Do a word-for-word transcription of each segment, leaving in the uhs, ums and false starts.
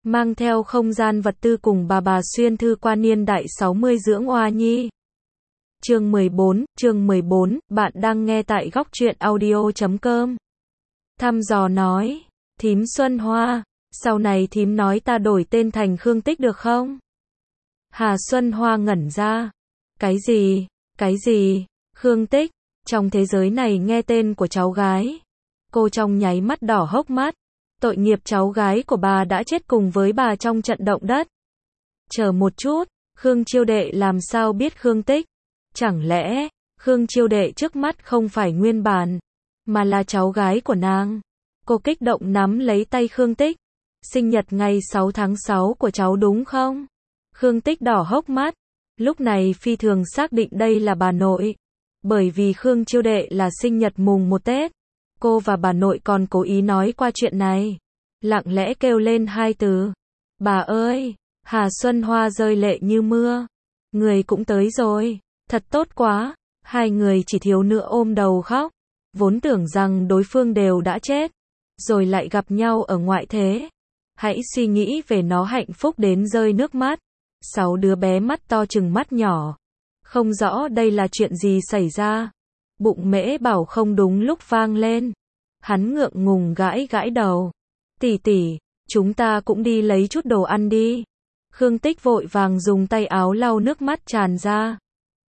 mang theo không gian vật tư cùng bà bà xuyên thư qua niên đại sáu mươi dưỡng oa nhi. Chương mười bốn, chương mười bốn, bạn đang nghe tại góc truyện audio chấm com. Thăm dò nói, thím Xuân Hoa, sau này thím nói ta đổi tên thành Khương Tích được không? Hà Xuân Hoa ngẩn ra. Cái gì, cái gì, Khương Tích, trong thế giới này nghe tên của cháu gái. Cô trong nháy mắt đỏ hốc mắt. Tội nghiệp cháu gái của bà đã chết cùng với bà trong trận động đất. Chờ một chút, Khương Chiêu Đệ làm sao biết Khương Tích? Chẳng lẽ, Khương Chiêu Đệ trước mắt không phải nguyên bản, mà là cháu gái của nàng? Cô kích động nắm lấy tay Khương Tích. Sinh nhật ngày sáu tháng sáu của cháu đúng không? Khương Tích đỏ hốc mắt. Lúc này phi thường xác định đây là bà nội. Bởi vì Khương Chiêu Đệ là sinh nhật mùng một Tết. Cô và bà nội còn cố ý nói qua chuyện này. Lặng lẽ kêu lên hai từ. Bà ơi! Hà Xuân Hoa rơi lệ như mưa. Người cũng tới rồi. Thật tốt quá. Hai người chỉ thiếu nữa ôm đầu khóc. Vốn tưởng rằng đối phương đều đã chết. Rồi lại gặp nhau ở ngoại thế. Hãy suy nghĩ về nó hạnh phúc đến rơi nước mắt. Sáu đứa bé mắt to chừng mắt nhỏ. Không rõ đây là chuyện gì xảy ra. Bụng Mễ Bảo không đúng lúc vang lên. Hắn ngượng ngùng gãi gãi đầu. Tỷ tỷ, chúng ta cũng đi lấy chút đồ ăn đi. Khương Tích vội vàng dùng tay áo lau nước mắt tràn ra.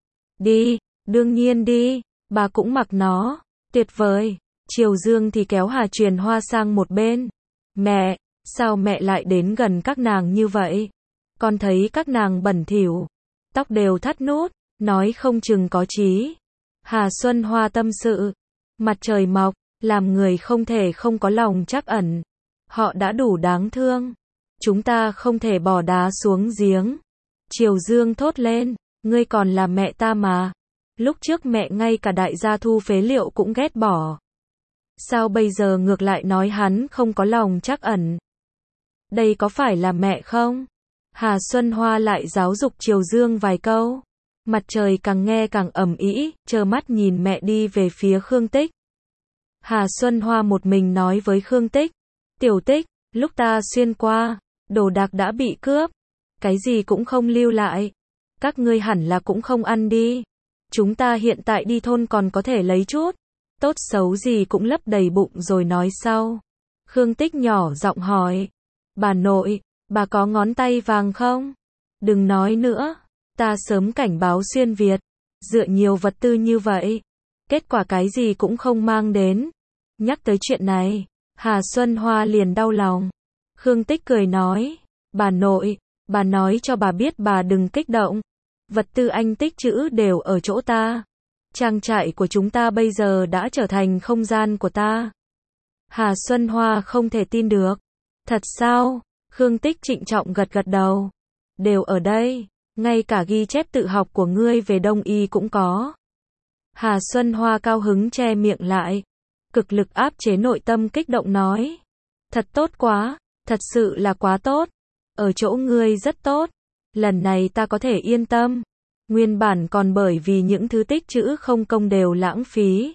Đi, đương nhiên đi, bà cũng mặc nó. Tuyệt vời. Triều Dương thì kéo Hà Truyền Hoa sang một bên. Mẹ, sao mẹ lại đến gần các nàng như vậy? Con thấy các nàng bẩn thỉu, tóc đều thắt nút, nói không chừng có chí. Hà Xuân Hoa tâm sự. Mặt trời mọc, làm người không thể không có lòng trắc ẩn. Họ đã đủ đáng thương. Chúng ta không thể bỏ đá xuống giếng. Triều Dương thốt lên, ngươi còn là mẹ ta mà. Lúc trước mẹ ngay cả đại gia Thu phế liệu cũng ghét bỏ. Sao bây giờ ngược lại nói hắn không có lòng trắc ẩn? Đây có phải là mẹ không? Hà Xuân Hoa lại giáo dục Triều Dương vài câu. Mặt trời càng nghe càng ầm ĩ, trơ mắt nhìn mẹ đi về phía Khương Tích. Hà Xuân Hoa một mình nói với Khương Tích. Tiểu Tích, lúc ta xuyên qua, đồ đạc đã bị cướp. Cái gì cũng không lưu lại. Các ngươi hẳn là cũng không ăn đi. Chúng ta hiện tại đi thôn còn có thể lấy chút. Tốt xấu gì cũng lấp đầy bụng rồi nói sau. Khương Tích nhỏ giọng hỏi. Bà nội, bà có ngón tay vàng không? Đừng nói nữa. Ta sớm cảnh báo xuyên Việt. Dựa nhiều vật tư như vậy. Kết quả cái gì cũng không mang đến. Nhắc tới chuyện này, Hà Xuân Hoa liền đau lòng. Khương Tích cười nói. Bà nội, bà nói cho bà biết bà đừng kích động. Vật tư anh tích trữ đều ở chỗ ta. Trang trại của chúng ta bây giờ đã trở thành không gian của ta. Hà Xuân Hoa không thể tin được. Thật sao? Khương Tích trịnh trọng gật gật đầu. Đều ở đây, ngay cả ghi chép tự học của ngươi về Đông y cũng có. Hà Xuân Hoa cao hứng che miệng lại. Cực lực áp chế nội tâm kích động nói. Thật tốt quá, thật sự là quá tốt. Ở chỗ ngươi rất tốt. Lần này ta có thể yên tâm. Nguyên bản còn bởi vì những thứ tích trữ không công đều lãng phí.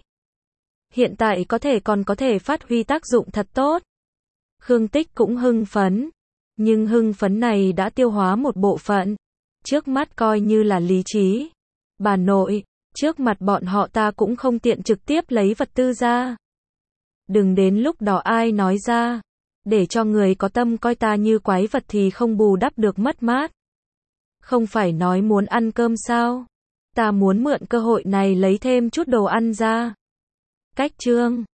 Hiện tại có thể còn có thể phát huy tác dụng thật tốt. Khương Tích cũng hưng phấn. Nhưng hưng phấn này đã tiêu hóa một bộ phận. Trước mắt coi như là lý trí. Bà nội, trước mặt bọn họ ta cũng không tiện trực tiếp lấy vật tư ra. Đừng đến lúc đó ai nói ra. Để cho người có tâm coi ta như quái vật thì không bù đắp được mất mát. Không phải nói muốn ăn cơm sao? Ta muốn mượn cơ hội này lấy thêm chút đồ ăn ra. Cách chương